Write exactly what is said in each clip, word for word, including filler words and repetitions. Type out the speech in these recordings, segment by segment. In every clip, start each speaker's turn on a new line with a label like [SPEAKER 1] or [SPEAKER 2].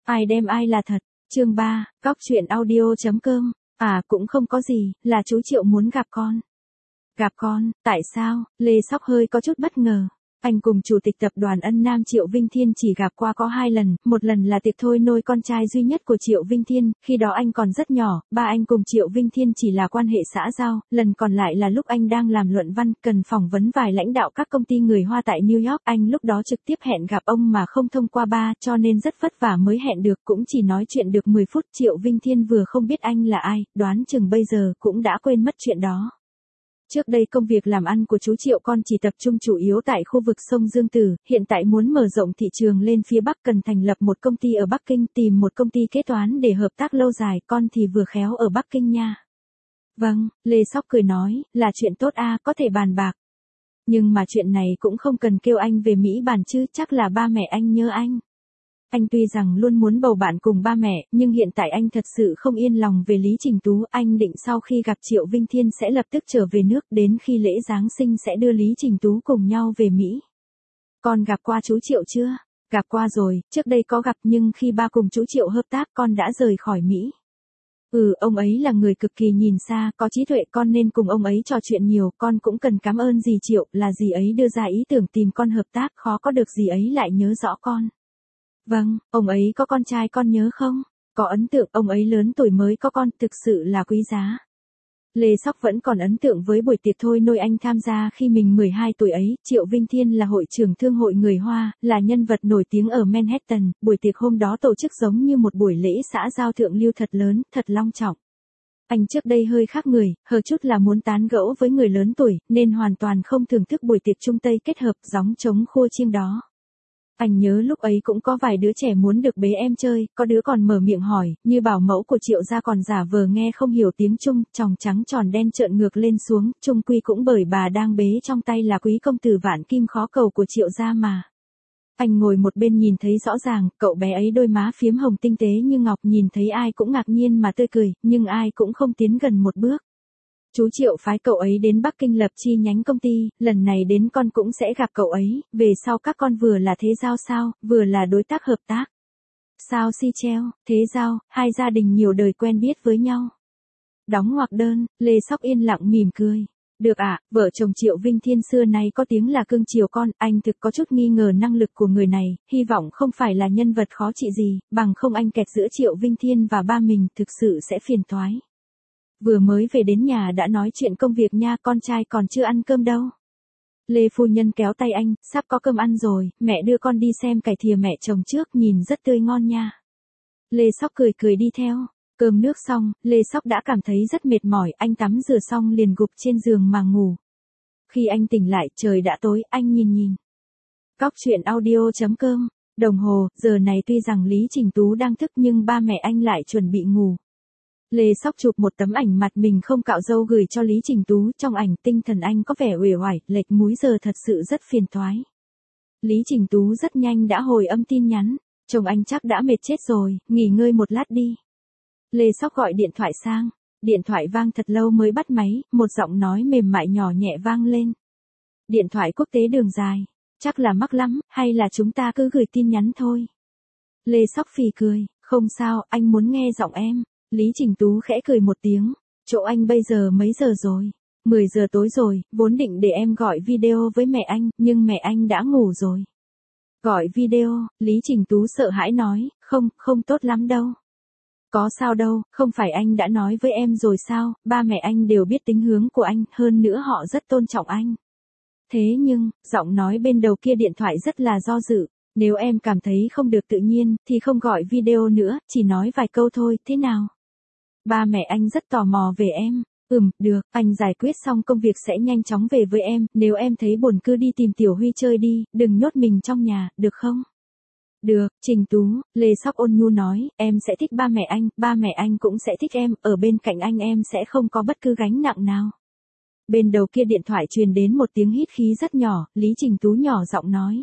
[SPEAKER 1] Ai đem ai là thật. Chương ba, cóc truyện audio.com. À cũng không có gì, là chú Triệu muốn gặp con. Gặp con, tại sao? Lê Sóc hơi có chút bất ngờ. Anh cùng chủ tịch tập đoàn Ân Nam Triệu Vinh Thiên chỉ gặp qua có hai lần, một lần là tiệc thôi nôi con trai duy nhất của Triệu Vinh Thiên, khi đó anh còn rất nhỏ, ba anh cùng Triệu Vinh Thiên chỉ là quan hệ xã giao, lần còn lại là lúc anh đang làm luận văn, cần phỏng vấn vài lãnh đạo các công ty người Hoa tại New York, anh lúc đó trực tiếp hẹn gặp ông mà không thông qua ba, cho nên rất vất vả mới hẹn được, cũng chỉ nói chuyện được mười phút, Triệu Vinh Thiên vừa không biết anh là ai, đoán chừng bây giờ cũng đã quên mất chuyện đó. Trước đây công việc làm ăn của chú Triệu con chỉ tập trung chủ yếu tại khu vực sông Dương Tử, hiện tại muốn mở rộng thị trường lên phía Bắc cần thành lập một công ty ở Bắc Kinh, tìm một công ty kế toán để hợp tác lâu dài, con thì vừa khéo ở Bắc Kinh nha. Vâng, Lê Sóc cười nói, là chuyện tốt a, có thể bàn bạc. Nhưng mà chuyện này cũng không cần kêu anh về Mỹ bàn chứ, chắc là ba mẹ anh nhớ anh. Anh tuy rằng luôn muốn bầu bạn cùng ba mẹ, nhưng hiện tại anh thật sự không yên lòng về Lý Trình Tú. Anh định sau khi gặp Triệu Vinh Thiên sẽ lập tức trở về nước, đến khi lễ Giáng sinh sẽ đưa Lý Trình Tú cùng nhau về Mỹ. Con gặp qua chú Triệu chưa? Gặp qua rồi, trước đây có gặp nhưng khi ba cùng chú Triệu hợp tác con đã rời khỏi Mỹ. Ừ, ông ấy là người cực kỳ nhìn xa, có trí tuệ, con nên cùng ông ấy trò chuyện nhiều, con cũng cần cảm ơn dì Triệu, là dì ấy đưa ra ý tưởng tìm con hợp tác, khó có được dì ấy lại nhớ rõ con. Vâng, ông ấy có con trai con nhớ không? Có ấn tượng, ông ấy lớn tuổi mới có con, thực sự là quý giá. Lê Sóc vẫn còn ấn tượng với buổi tiệc thôi nôi anh tham gia khi mình mười hai tuổi ấy, Triệu Vinh Thiên là hội trưởng thương hội người Hoa, là nhân vật nổi tiếng ở Manhattan, buổi tiệc hôm đó tổ chức giống như một buổi lễ xã giao thượng lưu thật lớn, thật long trọng. Anh trước đây hơi khác người, hờ chút là muốn tán gẫu với người lớn tuổi, nên hoàn toàn không thưởng thức buổi tiệc Trung Tây kết hợp gióng trống khua chiêng đó. Anh nhớ lúc ấy cũng có vài đứa trẻ muốn được bế em chơi, có đứa còn mở miệng hỏi, như bảo mẫu của Triệu gia còn giả vờ nghe không hiểu tiếng Trung, tròng trắng tròn đen trợn ngược lên xuống, Trung quy cũng bởi bà đang bế trong tay là quý công tử vạn kim khó cầu của Triệu gia mà. Anh ngồi một bên nhìn thấy rõ ràng, cậu bé ấy đôi má phiếm hồng tinh tế như ngọc, nhìn thấy ai cũng ngạc nhiên mà tươi cười, nhưng ai cũng không tiến gần một bước. Chú Triệu phái cậu ấy đến Bắc Kinh lập chi nhánh công ty, lần này đến con cũng sẽ gặp cậu ấy, về sau các con vừa là thế giao sao, vừa là đối tác hợp tác. Sao si treo, thế giao, hai gia đình nhiều đời quen biết với nhau. Đóng ngoặc đơn, Lê Sóc yên lặng mỉm cười. Được ạ, à, vợ chồng Triệu Vinh Thiên xưa nay có tiếng là cưng chiều con, anh thực có chút nghi ngờ năng lực của người này, hy vọng không phải là nhân vật khó trị gì, bằng không anh kẹt giữa Triệu Vinh Thiên và ba mình thực sự sẽ phiền toái. Vừa mới về đến nhà đã nói chuyện công việc nha, con trai còn chưa ăn cơm đâu. Lê phu nhân kéo tay anh, sắp có cơm ăn rồi, mẹ đưa con đi xem cải thìa mẹ trồng trước, nhìn rất tươi ngon nha. Lê Sóc cười cười đi theo, cơm nước xong, Lê Sóc đã cảm thấy rất mệt mỏi, anh tắm rửa xong liền gục trên giường mà ngủ. Khi anh tỉnh lại trời đã tối, anh nhìn nhìn. Cóc truyện audio.com, đồng hồ, giờ này tuy rằng Lý Trình Tú đang thức nhưng ba mẹ anh lại chuẩn bị ngủ. Lê Sóc chụp một tấm ảnh mặt mình không cạo râu gửi cho Lý Trình Tú, trong ảnh tinh thần anh có vẻ uể oải, lệch múi giờ thật sự rất phiền toái. Lý Trình Tú rất nhanh đã hồi âm tin nhắn, chồng anh chắc đã mệt chết rồi, nghỉ ngơi một lát đi. Lê Sóc gọi điện thoại sang, điện thoại vang thật lâu mới bắt máy, một giọng nói mềm mại nhỏ nhẹ vang lên. Điện thoại quốc tế đường dài, chắc là mắc lắm, hay là chúng ta cứ gửi tin nhắn thôi. Lê Sóc phì cười, không sao, anh muốn nghe giọng em. Lý Trình Tú khẽ cười một tiếng, chỗ anh bây giờ mấy giờ rồi? mười giờ tối rồi, vốn định để em gọi video với mẹ anh, nhưng mẹ anh đã ngủ rồi. Gọi video, Lý Trình Tú sợ hãi nói, không, không tốt lắm đâu. Có sao đâu, không phải anh đã nói với em rồi sao, ba mẹ anh đều biết tính hướng của anh, hơn nữa họ rất tôn trọng anh. Thế nhưng, giọng nói bên đầu kia điện thoại rất là do dự. Nếu em cảm thấy không được tự nhiên, thì không gọi video nữa, chỉ nói vài câu thôi, thế nào? Ba mẹ anh rất tò mò về em. Ừm, được, anh giải quyết xong công việc sẽ nhanh chóng về với em, nếu em thấy buồn cứ đi tìm Tiểu Huy chơi đi, đừng nhốt mình trong nhà, được không? Được, Trình Tú, Lê Sóc ôn nhu nói, em sẽ thích ba mẹ anh, ba mẹ anh cũng sẽ thích em, ở bên cạnh anh em sẽ không có bất cứ gánh nặng nào. Bên đầu kia điện thoại truyền đến một tiếng hít khí rất nhỏ, Lý Trình Tú nhỏ giọng nói.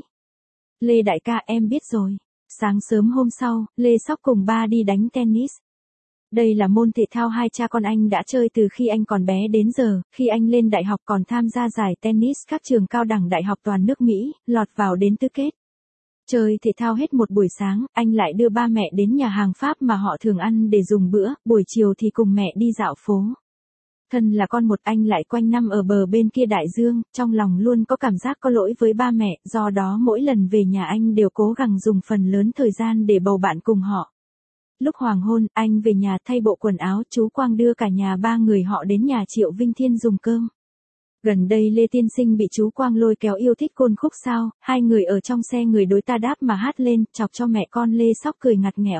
[SPEAKER 1] Lê đại ca em biết rồi. Sáng sớm hôm sau, Lê Sóc cùng ba đi đánh tennis. Đây là môn thể thao hai cha con anh đã chơi từ khi anh còn bé đến giờ, khi anh lên đại học còn tham gia giải tennis các trường cao đẳng đại học toàn nước Mỹ, lọt vào đến tứ kết. Chơi thể thao hết một buổi sáng, anh lại đưa ba mẹ đến nhà hàng Pháp mà họ thường ăn để dùng bữa, buổi chiều thì cùng mẹ đi dạo phố. Thân là con một, anh lại quanh năm ở bờ bên kia đại dương, trong lòng luôn có cảm giác có lỗi với ba mẹ, do đó mỗi lần về nhà anh đều cố gắng dùng phần lớn thời gian để bầu bạn cùng họ. Lúc hoàng hôn, anh về nhà thay bộ quần áo, chú Quang đưa cả nhà ba người họ đến nhà Triệu Vinh Thiên dùng cơm. Gần đây Lê Tiên Sinh bị chú Quang lôi kéo yêu thích côn khúc sao, hai người ở trong xe người đối ta đáp mà hát lên, chọc cho mẹ con Lê Sóc cười ngặt nghẽo.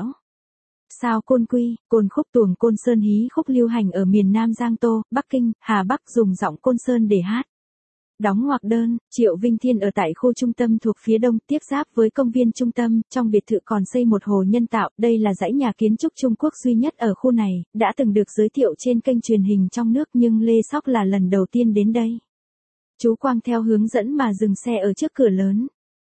[SPEAKER 1] Sao côn quy, côn khúc tuồng Côn Sơn hí khúc lưu hành ở miền Nam Giang Tô, Bắc Kinh, Hà Bắc dùng giọng Côn Sơn để hát. Đóng ngoặc đơn, Triệu Vinh Thiên ở tại khu trung tâm thuộc phía đông, tiếp giáp với công viên trung tâm, trong biệt thự còn xây một hồ nhân tạo, đây là dãy nhà kiến trúc Trung Quốc duy nhất ở khu này, đã từng được giới thiệu trên kênh truyền hình trong nước nhưng Lê Sóc là lần đầu tiên đến đây. Chú Quang theo hướng dẫn mà dừng xe ở trước cửa lớn.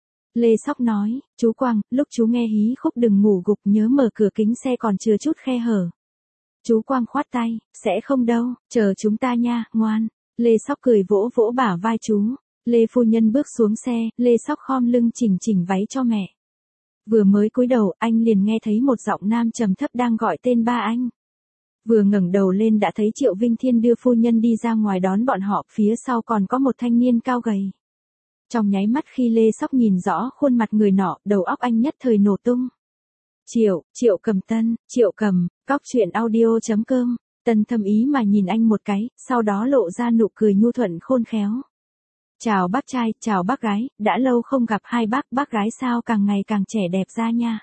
[SPEAKER 1] Lê Sóc nói, chú Quang, lúc chú nghe hí khúc đừng ngủ gục nhớ mở cửa kính xe còn chừa chút khe hở. Chú Quang khoát tay, sẽ không đâu, chờ chúng ta nha, ngoan. Lê Sóc cười vỗ vỗ bả vai chú. Lê phu nhân bước xuống xe, Lê Sóc khom lưng chỉnh chỉnh váy cho mẹ. Vừa mới cúi đầu, anh liền nghe thấy một giọng nam trầm thấp đang gọi tên ba anh. Vừa ngẩng đầu lên đã thấy Triệu Vinh Thiên đưa phu nhân đi ra ngoài đón bọn họ, phía sau còn có một thanh niên cao gầy. Trong nháy mắt khi Lê Sóc nhìn rõ khuôn mặt người nọ, đầu óc anh nhất thời nổ tung. Triệu, Triệu Cầm Tân, Triệu Cầm, cóc truyện audio chấm com. Tân thâm ý mà nhìn anh một cái, sau đó lộ ra nụ cười nhu thuận khôn khéo. Chào bác trai, chào bác gái, đã lâu không gặp hai bác, bác gái sao càng ngày càng trẻ đẹp ra nha.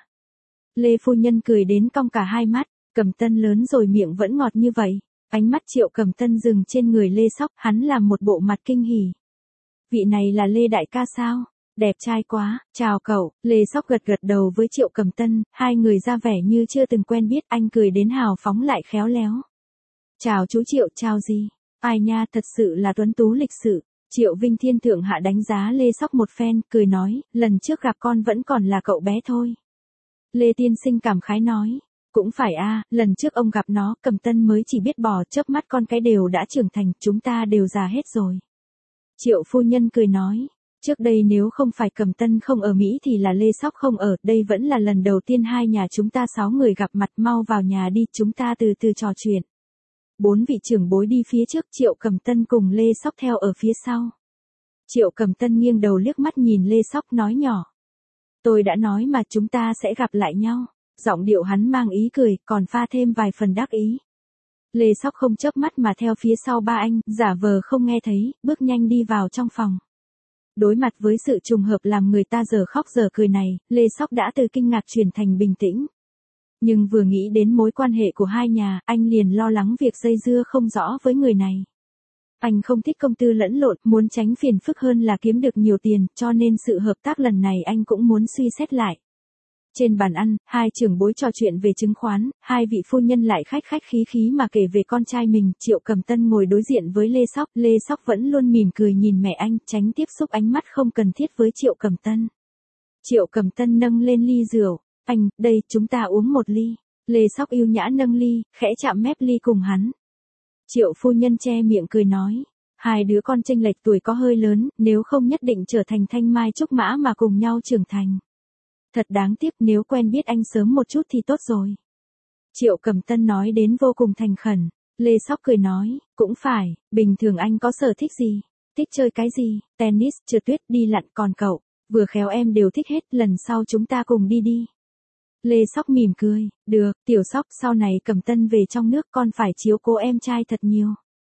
[SPEAKER 1] Lê phu nhân cười đến cong cả hai mắt, Cầm Tân lớn rồi miệng vẫn ngọt như vậy. Ánh mắt Triệu Cầm Tân dừng trên người Lê Sóc, hắn làm một bộ mặt kinh hỉ. Vị này là Lê đại ca sao? Đẹp trai quá, chào cậu. Lê Sóc gật gật đầu với Triệu Cầm Tân, hai người ra vẻ như chưa từng quen biết, anh cười đến hào phóng lại khéo léo. Chào chú Triệu, chào gì? Ai nha, thật sự là tuấn tú lịch sự. Triệu Vinh Thiên thượng hạ đánh giá Lê Sóc một phen, cười nói, lần trước gặp con vẫn còn là cậu bé thôi. Lê Tiên Sinh cảm khái nói, cũng phải a, lần trước ông gặp nó, Cầm Tân mới chỉ biết bò, chớp mắt con cái đều đã trưởng thành, chúng ta đều già hết rồi. Triệu phu nhân cười nói, trước đây nếu không phải Cầm Tân không ở Mỹ thì là Lê Sóc không ở, đây vẫn là lần đầu tiên hai nhà chúng ta sáu người gặp mặt, mau vào nhà đi, chúng ta từ từ trò chuyện. Bốn vị trưởng bối đi phía trước, Triệu Cầm Tân cùng Lê Sóc theo ở phía sau. Triệu Cầm Tân nghiêng đầu liếc mắt nhìn Lê Sóc nói nhỏ. Tôi đã nói mà chúng ta sẽ gặp lại nhau. Giọng điệu hắn mang ý cười, còn pha thêm vài phần đắc ý. Lê Sóc không chớp mắt mà theo phía sau ba anh, giả vờ không nghe thấy, bước nhanh đi vào trong phòng. Đối mặt với sự trùng hợp làm người ta giờ khóc giờ cười này, Lê Sóc đã từ kinh ngạc chuyển thành bình tĩnh. Nhưng vừa nghĩ đến mối quan hệ của hai nhà, anh liền lo lắng việc dây dưa không rõ với người này. Anh không thích công tư lẫn lộn, muốn tránh phiền phức hơn là kiếm được nhiều tiền, cho nên sự hợp tác lần này anh cũng muốn suy xét lại. Trên bàn ăn, hai trưởng bối trò chuyện về chứng khoán, hai vị phu nhân lại khách khách khí khí mà kể về con trai mình. Triệu Cầm Tân ngồi đối diện với Lê Sóc, Lê Sóc vẫn luôn mỉm cười nhìn mẹ anh, tránh tiếp xúc ánh mắt không cần thiết với Triệu Cầm Tân. Triệu Cầm Tân nâng lên ly rượu, anh, đây, chúng ta uống một ly. Lê Sóc yêu nhã nâng ly, khẽ chạm mép ly cùng hắn. Triệu phu nhân che miệng cười nói, hai đứa con chênh lệch tuổi có hơi lớn, nếu không nhất định trở thành thanh mai trúc mã mà cùng nhau trưởng thành. Thật đáng tiếc, nếu quen biết anh sớm một chút thì tốt rồi. Triệu Cầm Tân nói đến vô cùng thành khẩn. Lê Sóc cười nói, cũng phải, bình thường anh có sở thích gì? Thích chơi cái gì? Tennis, trượt tuyết, đi lặn, còn cậu? Vừa khéo em đều thích hết, lần sau chúng ta cùng đi đi. Lê Sóc mỉm cười, được, tiểu Sóc, sau này Cầm Tân về trong nước con phải chiếu cố em trai thật nhiều.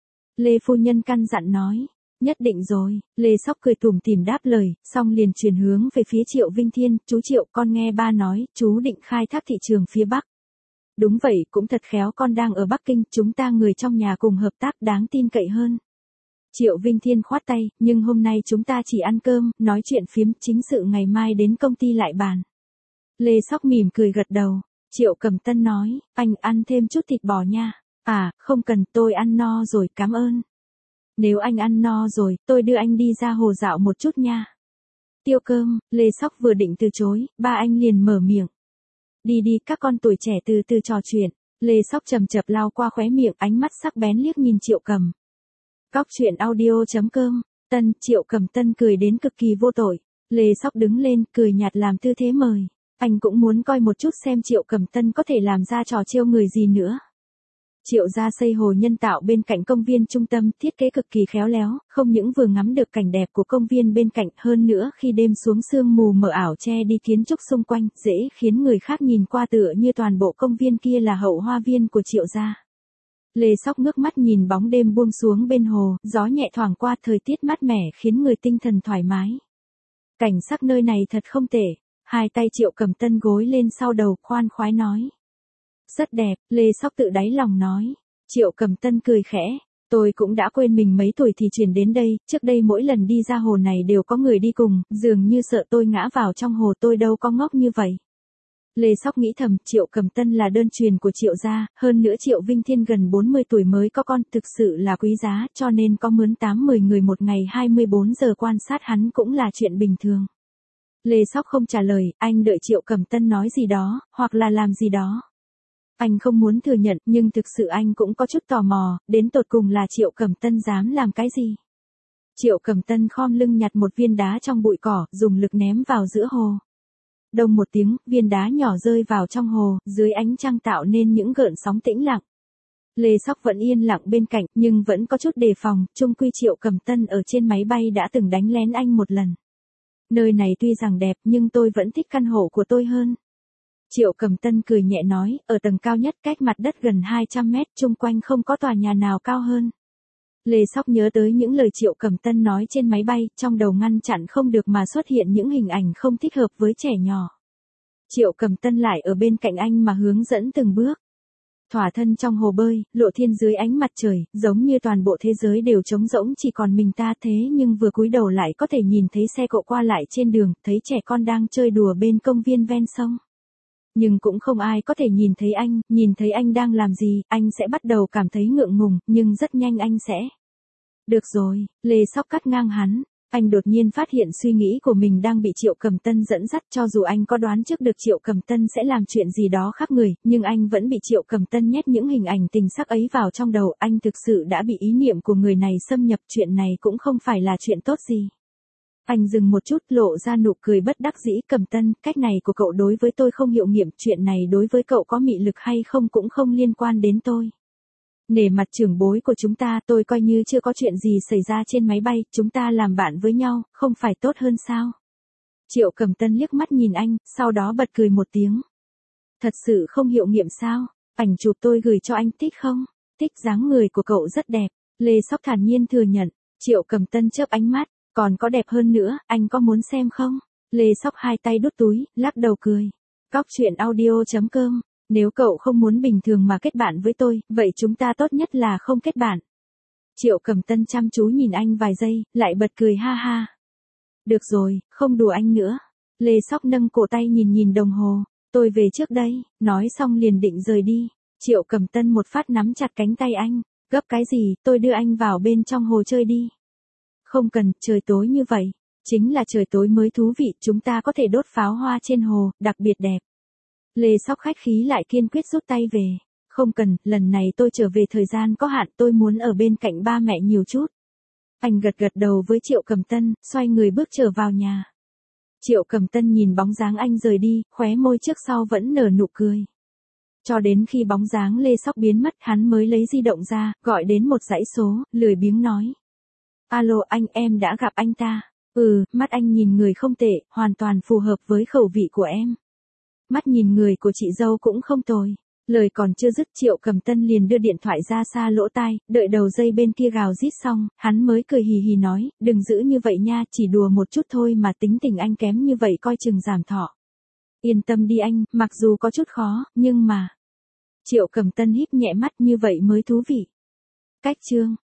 [SPEAKER 1] Lê phu nhân căn dặn nói, nhất định rồi. Lê Sóc cười tủm tỉm đáp lời, xong liền chuyển hướng về phía Triệu Vinh Thiên, chú Triệu, con nghe ba nói, chú định khai thác thị trường phía Bắc. Đúng vậy, cũng thật khéo, con đang ở Bắc Kinh, chúng ta người trong nhà cùng hợp tác đáng tin cậy hơn. Triệu Vinh Thiên khoát tay, nhưng hôm nay chúng ta chỉ ăn cơm, nói chuyện phiếm, chính sự ngày mai đến công ty lại bàn. Lê Sóc mỉm cười gật đầu. Triệu Cầm Tân nói, anh ăn thêm chút thịt bò nha. À, không cần, tôi ăn no rồi, cảm ơn. Nếu anh ăn no rồi, tôi đưa anh đi ra hồ dạo một chút nha. Tiêu cơm, Lê Sóc vừa định từ chối, ba anh liền mở miệng. Đi đi, các con tuổi trẻ từ từ trò chuyện. Lê Sóc chầm chập lao qua khóe miệng, ánh mắt sắc bén liếc nhìn Triệu Cầm. Cóc truyện audio chấm com. Tân, Triệu Cầm Tân cười đến cực kỳ vô tội. Lê Sóc đứng lên, cười nhạt làm tư thế mời. Anh cũng muốn coi một chút xem Triệu Cẩm Tân có thể làm ra trò trêu người gì nữa. Triệu gia xây hồ nhân tạo bên cạnh công viên trung tâm, thiết kế cực kỳ khéo léo, không những vừa ngắm được cảnh đẹp của công viên bên cạnh, hơn nữa khi đêm xuống sương mù mờ ảo che đi kiến trúc xung quanh, dễ khiến người khác nhìn qua tựa như toàn bộ công viên kia là hậu hoa viên của Triệu gia. Lê Sóc ngước mắt nhìn bóng đêm buông xuống bên hồ, gió nhẹ thoảng qua, thời tiết mát mẻ khiến người tinh thần thoải mái. Cảnh sắc nơi này thật không tệ. Hai tay Triệu Cẩm Tân gối lên sau đầu, khoan khoái nói. Rất đẹp, Lê Sóc tự đáy lòng nói. Triệu Cẩm Tân cười khẽ. Tôi cũng đã quên mình mấy tuổi thì chuyển đến đây, trước đây mỗi lần đi ra hồ này đều có người đi cùng, dường như sợ tôi ngã vào trong hồ, tôi đâu có ngốc như vậy. Lê Sóc nghĩ thầm, Triệu Cẩm Tân là đơn truyền của Triệu gia, hơn nữa Triệu Vinh Thiên gần bốn mươi tuổi mới có con, thực sự là quý giá, cho nên có mướn tám mười người một ngày hai mươi bốn giờ quan sát hắn cũng là chuyện bình thường. Lê Sóc không trả lời, anh đợi Triệu Cẩm Tân nói gì đó, hoặc là làm gì đó. Anh không muốn thừa nhận, nhưng thực sự anh cũng có chút tò mò, đến tột cùng là Triệu Cẩm Tân dám làm cái gì. Triệu Cẩm Tân khom lưng nhặt một viên đá trong bụi cỏ, dùng lực ném vào giữa hồ. Đông một tiếng, viên đá nhỏ rơi vào trong hồ, dưới ánh trăng tạo nên những gợn sóng tĩnh lặng. Lê Sóc vẫn yên lặng bên cạnh, nhưng vẫn có chút đề phòng, chung quy Triệu Cẩm Tân ở trên máy bay đã từng đánh lén anh một lần. Nơi này tuy rằng đẹp nhưng tôi vẫn thích căn hộ của tôi hơn. Triệu Cẩm Tân cười nhẹ nói, ở tầng cao nhất cách mặt đất gần hai trăm mét, chung quanh không có tòa nhà nào cao hơn. Lê Sóc nhớ tới những lời Triệu Cẩm Tân nói trên máy bay, trong đầu ngăn chặn không được mà xuất hiện những hình ảnh không thích hợp với trẻ nhỏ. Triệu Cẩm Tân lại ở bên cạnh anh mà hướng dẫn từng bước. Thỏa thân trong hồ bơi, lộ thiên dưới ánh mặt trời, giống như toàn bộ thế giới đều trống rỗng chỉ còn mình ta, thế nhưng vừa cúi đầu lại có thể nhìn thấy xe cộ qua lại trên đường, thấy trẻ con đang chơi đùa bên công viên ven sông. Nhưng cũng không ai có thể nhìn thấy anh, nhìn thấy anh đang làm gì, anh sẽ bắt đầu cảm thấy ngượng ngùng, nhưng rất nhanh anh sẽ. Được rồi, Lê Sóc cắt ngang hắn. Anh đột nhiên phát hiện suy nghĩ của mình đang bị Triệu Cẩm Tân dẫn dắt, cho dù anh có đoán trước được Triệu Cẩm Tân sẽ làm chuyện gì đó khác người, nhưng anh vẫn bị Triệu Cẩm Tân nhét những hình ảnh tình sắc ấy vào trong đầu, anh thực sự đã bị ý niệm của người này xâm nhập, chuyện này cũng không phải là chuyện tốt gì. Anh dừng một chút, lộ ra nụ cười bất đắc dĩ, Cẩm Tân, cách này của cậu đối với tôi không hiệu nghiệm, chuyện này đối với cậu có mị lực hay không cũng không liên quan đến tôi. Nể mặt trưởng bối của chúng ta, tôi coi như chưa có chuyện gì xảy ra trên máy bay, chúng ta làm bạn với nhau, không phải tốt hơn sao? Triệu Cẩm Tân liếc mắt nhìn anh, sau đó bật cười một tiếng. Thật sự không hiệu nghiệm sao? Ảnh chụp tôi gửi cho anh thích không? Thích, dáng người của cậu rất đẹp. Lê Sóc thản nhiên thừa nhận. Triệu Cẩm Tân chớp ánh mắt, còn có đẹp hơn nữa, anh có muốn xem không? Lê Sóc hai tay đút túi, lắc đầu cười. Cóc truyện audio chấm com. Nếu cậu không muốn bình thường mà kết bạn với tôi, vậy chúng ta tốt nhất là không kết bạn. Triệu Cẩm Tân chăm chú nhìn anh vài giây, lại bật cười ha ha. Được rồi, không đùa anh nữa. Lê Sóc nâng cổ tay nhìn nhìn đồng hồ. Tôi về trước đây, nói xong liền định rời đi. Triệu Cẩm Tân một phát nắm chặt cánh tay anh. Gấp cái gì, tôi đưa anh vào bên trong hồ chơi đi. Không cần, trời tối như vậy. Chính là trời tối mới thú vị, chúng ta có thể đốt pháo hoa trên hồ, đặc biệt đẹp. Lê Sóc khách khí lại kiên quyết rút tay về. Không cần, lần này tôi trở về thời gian có hạn, tôi muốn ở bên cạnh ba mẹ nhiều chút. Anh gật gật đầu với Triệu Cẩm Tân, xoay người bước trở vào nhà. Triệu Cẩm Tân nhìn bóng dáng anh rời đi, khóe môi trước sau vẫn nở nụ cười. Cho đến khi bóng dáng Lê Sóc biến mất, hắn mới lấy di động ra, gọi đến một dãy số, lười biếng nói. Alo anh, em đã gặp anh ta. Ừ, mắt anh nhìn người không tệ, hoàn toàn phù hợp với khẩu vị của em. Mắt nhìn người của chị dâu cũng không tồi. Lời còn chưa dứt, Triệu Cẩm Tân liền đưa điện thoại ra xa lỗ tai, đợi đầu dây bên kia gào rít xong, hắn mới cười hì hì nói, đừng giữ như vậy nha, chỉ đùa một chút thôi mà tính tình anh kém như vậy coi chừng giảm thọ. Yên tâm đi anh, mặc dù có chút khó, nhưng mà... Triệu Cẩm Tân híp nhẹ mắt, như vậy mới thú vị. Cách chương.